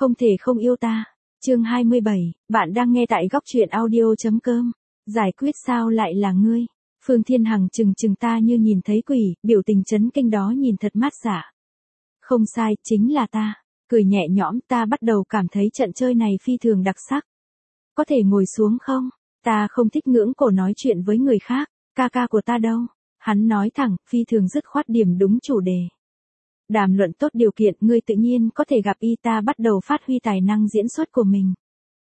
Không thể không yêu ta. Chương 27, bạn đang nghe tại góc truyện audio.com. Giải quyết sao lại là ngươi? Phương Thiên Hằng chừng ta như nhìn thấy quỷ, biểu tình chấn kinh đó nhìn thật mát dạ. Không sai, chính là ta. Cười nhẹ nhõm, ta bắt đầu cảm thấy trận chơi này phi thường đặc sắc. Có thể ngồi xuống không? Ta không thích ngưỡng cổ nói chuyện với người khác, ca của ta đâu? Hắn nói thẳng, phi thường dứt khoát điểm đúng chủ đề. Đàm luận tốt điều kiện, ngươi tự nhiên có thể gặp y. Ta bắt đầu phát huy tài năng diễn xuất của mình.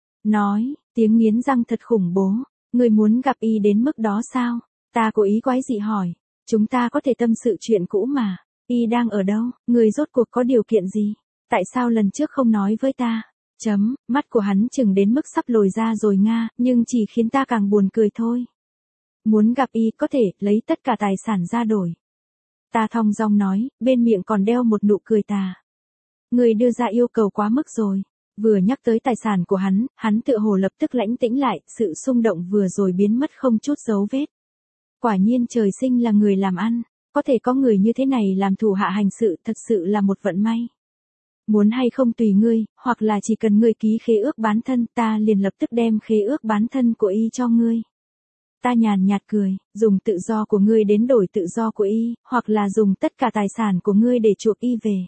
Nói, tiếng nghiến răng thật khủng bố, ngươi muốn gặp y đến mức đó sao? Ta cố ý quái dị hỏi, chúng ta có thể tâm sự chuyện cũ mà, y đang ở đâu, ngươi rốt cuộc có điều kiện gì? Tại sao lần trước không nói với ta? Mắt của hắn chừng đến mức sắp lồi ra rồi nga, nhưng chỉ khiến ta càng buồn cười thôi. Muốn gặp y có thể lấy tất cả tài sản ra đổi. Ta thong dong nói, bên miệng còn đeo một nụ cười tà. Người đưa ra yêu cầu quá mức rồi. Vừa nhắc tới tài sản của hắn tựa hồ lập tức lãnh tĩnh lại, sự xung động vừa rồi biến mất không chút dấu vết. Quả nhiên trời sinh là người làm ăn, có thể có người như thế này làm thủ hạ hành sự thật sự là một vận may. Muốn hay không tùy ngươi, hoặc là chỉ cần ngươi ký khế ước bán thân, ta liền lập tức đem khế ước bán thân của y cho ngươi. Ta nhàn nhạt cười, dùng tự do của ngươi đến đổi tự do của y, hoặc là dùng tất cả tài sản của ngươi để chuộc y về.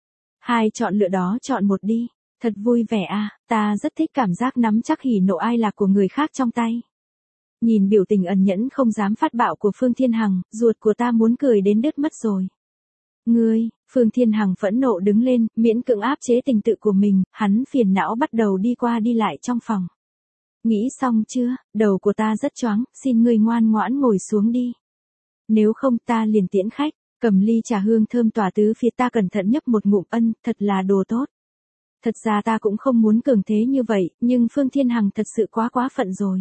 Hai chọn lựa đó chọn một đi, thật vui vẻ à, ta rất thích cảm giác nắm chắc hỉ nộ ai lạc của người khác trong tay. Nhìn biểu tình ẩn nhẫn không dám phát bạo của Phương Thiên Hằng, ruột của ta muốn cười đến đứt mất rồi. Ngươi, Phương Thiên Hằng phẫn nộ đứng lên, miễn cưỡng áp chế tình tự của mình, hắn phiền não bắt đầu đi qua đi lại trong phòng. Nghĩ xong chưa, đầu của ta rất choáng, xin ngươi ngoan ngoãn ngồi xuống đi. Nếu không ta liền tiễn khách, cầm ly trà hương thơm tỏa tứ phía, ta cẩn thận nhấp một ngụm, thật là đồ tốt. Thật ra ta cũng không muốn cường thế như vậy, nhưng Phương Thiên Hằng thật sự quá phận rồi.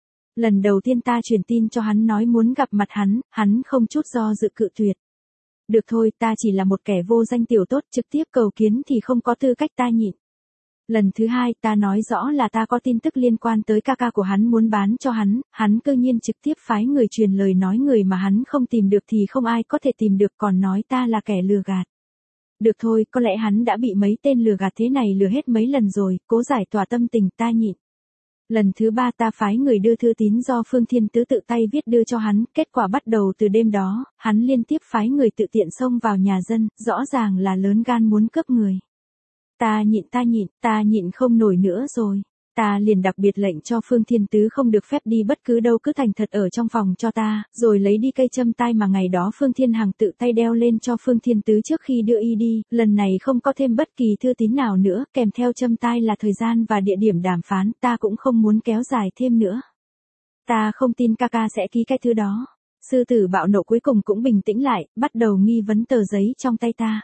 Lần đầu tiên ta truyền tin cho hắn nói muốn gặp mặt hắn không chút do dự cự tuyệt. Được thôi, ta chỉ là một kẻ vô danh tiểu tốt, trực tiếp cầu kiến thì không có tư cách, ta nhịn. Lần thứ hai ta nói rõ là ta có tin tức liên quan tới ca của hắn muốn bán cho hắn cơ nhiên trực tiếp phái người truyền lời nói người mà hắn không tìm được thì không ai có thể tìm được, còn nói ta là kẻ lừa gạt. Được thôi, có lẽ hắn đã bị mấy tên lừa gạt thế này lừa hết mấy lần rồi, cố giải tỏa tâm tình, ta nhịn. Lần thứ ba ta phái người đưa thư tín do Phương Thiên Tứ tự tay viết đưa cho hắn, kết quả bắt đầu từ đêm đó, hắn liên tiếp phái người tự tiện xông vào nhà dân, rõ ràng là lớn gan muốn cướp người. Ta nhịn không nổi nữa rồi. Ta liền đặc biệt lệnh cho Phương Thiên Tứ không được phép đi bất cứ đâu, cứ thành thật ở trong phòng cho ta, rồi lấy đi cây châm tai mà ngày đó Phương Thiên Hằng tự tay đeo lên cho Phương Thiên Tứ trước khi đưa y đi, lần này không có thêm bất kỳ thư tín nào nữa, kèm theo châm tai là thời gian và địa điểm đàm phán, ta cũng không muốn kéo dài thêm nữa. Ta không tin ca sẽ ký cái thứ đó. Sư tử bạo nộ cuối cùng cũng bình tĩnh lại, bắt đầu nghi vấn tờ giấy trong tay ta.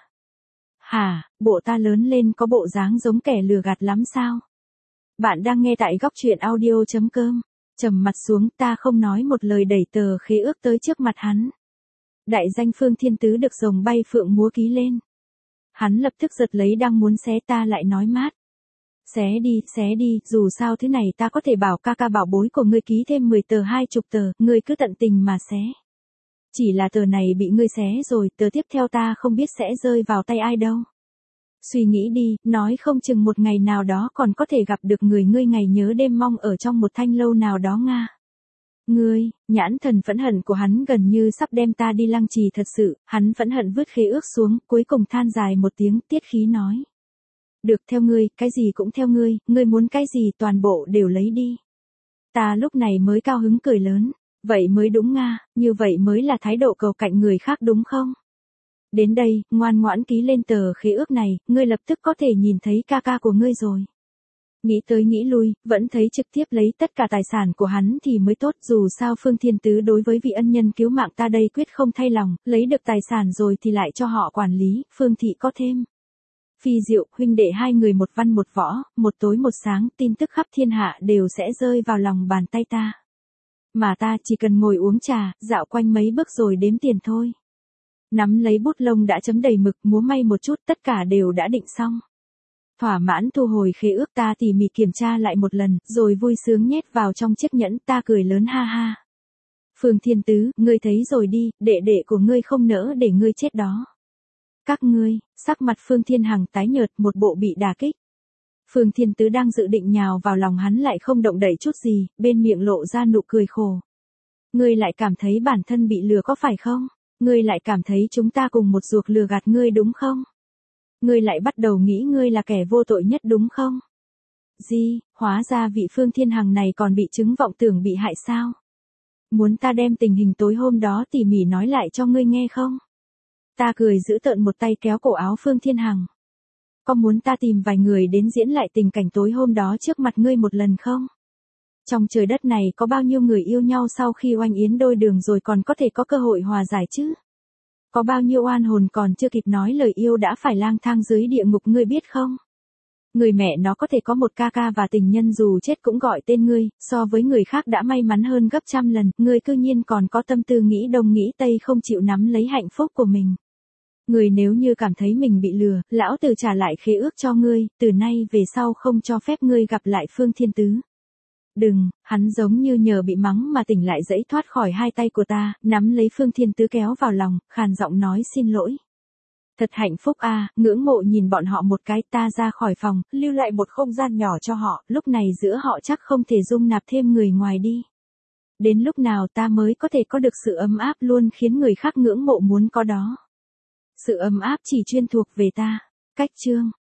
Hả, bộ ta lớn lên có bộ dáng giống kẻ lừa gạt lắm sao? Bạn đang nghe tại góc truyện audio.com. Trầm mặt xuống, ta không nói một lời đẩy tờ khế ước tới trước mặt hắn. Đại danh Phương Thiên Tứ được rồng bay phượng múa ký lên. Hắn lập tức giật lấy đang muốn xé, ta lại nói mát. Xé đi, dù sao thế này ta có thể bảo ca bảo bối của ngươi ký thêm 10 tờ 20 tờ, ngươi cứ tận tình mà xé. Chỉ là tờ này bị ngươi xé rồi, tờ tiếp theo ta không biết sẽ rơi vào tay ai đâu. Suy nghĩ đi, nói không chừng một ngày nào đó còn có thể gặp được người ngươi ngày nhớ đêm mong ở trong một thanh lâu nào đó nga. Ngươi, nhãn thần phẫn hận của hắn gần như sắp đem ta đi lăng trì thật sự, hắn phẫn hận vứt khế ước xuống, cuối cùng than dài một tiếng, tiết khí nói. Được, theo ngươi, cái gì cũng theo ngươi muốn cái gì toàn bộ đều lấy đi. Ta lúc này mới cao hứng cười lớn, vậy mới đúng nga, như vậy mới là thái độ cầu cạnh người khác đúng không? Đến đây, ngoan ngoãn ký lên tờ khế ước này, ngươi lập tức có thể nhìn thấy ca của ngươi rồi. Nghĩ tới nghĩ lui, vẫn thấy trực tiếp lấy tất cả tài sản của hắn thì mới tốt, dù sao Phương Thiên Tứ đối với vị ân nhân cứu mạng ta đây quyết không thay lòng, lấy được tài sản rồi thì lại cho họ quản lý, Phương thị có thêm. Phi Diệu, huynh đệ hai người một văn một võ, một tối một sáng, tin tức khắp thiên hạ đều sẽ rơi vào lòng bàn tay ta. Mà ta chỉ cần ngồi uống trà, dạo quanh mấy bước rồi đếm tiền thôi. Nắm lấy bút lông đã chấm đầy mực, múa may một chút, tất cả đều đã định xong. Thỏa mãn thu hồi khế ước, ta tỉ mỉ kiểm tra lại một lần, rồi vui sướng nhét vào trong chiếc nhẫn, ta cười lớn ha ha. Phương Thiên Tứ, ngươi thấy rồi đi, đệ đệ của ngươi không nỡ để ngươi chết đó. Các ngươi, sắc mặt Phương Thiên Hằng tái nhợt, một bộ bị đả kích. Phương Thiên Tứ đang dự định nhào vào lòng hắn lại không động đậy chút gì, bên miệng lộ ra nụ cười khổ. Ngươi lại cảm thấy bản thân bị lừa có phải không? Ngươi lại cảm thấy chúng ta cùng một ruột lừa gạt ngươi đúng không? Ngươi lại bắt đầu nghĩ ngươi là kẻ vô tội nhất đúng không? Gì, hóa ra vị Phương Thiên Hằng này còn bị chứng vọng tưởng bị hại sao? Muốn ta đem tình hình tối hôm đó tỉ mỉ nói lại cho ngươi nghe không? Ta cười giữ tợn một tay kéo cổ áo Phương Thiên Hằng. Có muốn ta tìm vài người đến diễn lại tình cảnh tối hôm đó trước mặt ngươi một lần không? Trong trời đất này có bao nhiêu người yêu nhau sau khi oanh yến đôi đường rồi còn có thể có cơ hội hòa giải chứ? Có bao nhiêu oan hồn còn chưa kịp nói lời yêu đã phải lang thang dưới địa ngục ngươi biết không? Người mẹ nó có thể có một ca ca và tình nhân dù chết cũng gọi tên ngươi, so với người khác đã may mắn hơn gấp trăm lần, ngươi cư nhiên còn có tâm tư nghĩ đông nghĩ tây không chịu nắm lấy hạnh phúc của mình. Người nếu như cảm thấy mình bị lừa, lão tử trả lại khế ước cho ngươi, từ nay về sau không cho phép ngươi gặp lại Phương Thiên Tứ. Đừng, hắn giống như nhờ bị mắng mà tỉnh lại dãy thoát khỏi hai tay của ta, nắm lấy Phương Thiên Tứ kéo vào lòng, khàn giọng nói xin lỗi. Thật hạnh phúc à, ngưỡng mộ nhìn bọn họ một cái, ta ra khỏi phòng, lưu lại một không gian nhỏ cho họ, lúc này giữa họ chắc không thể dung nạp thêm người ngoài đi. Đến lúc nào ta mới có thể có được sự ấm áp luôn khiến người khác ngưỡng mộ muốn có đó. Sự ấm áp chỉ chuyên thuộc về ta. Cách chương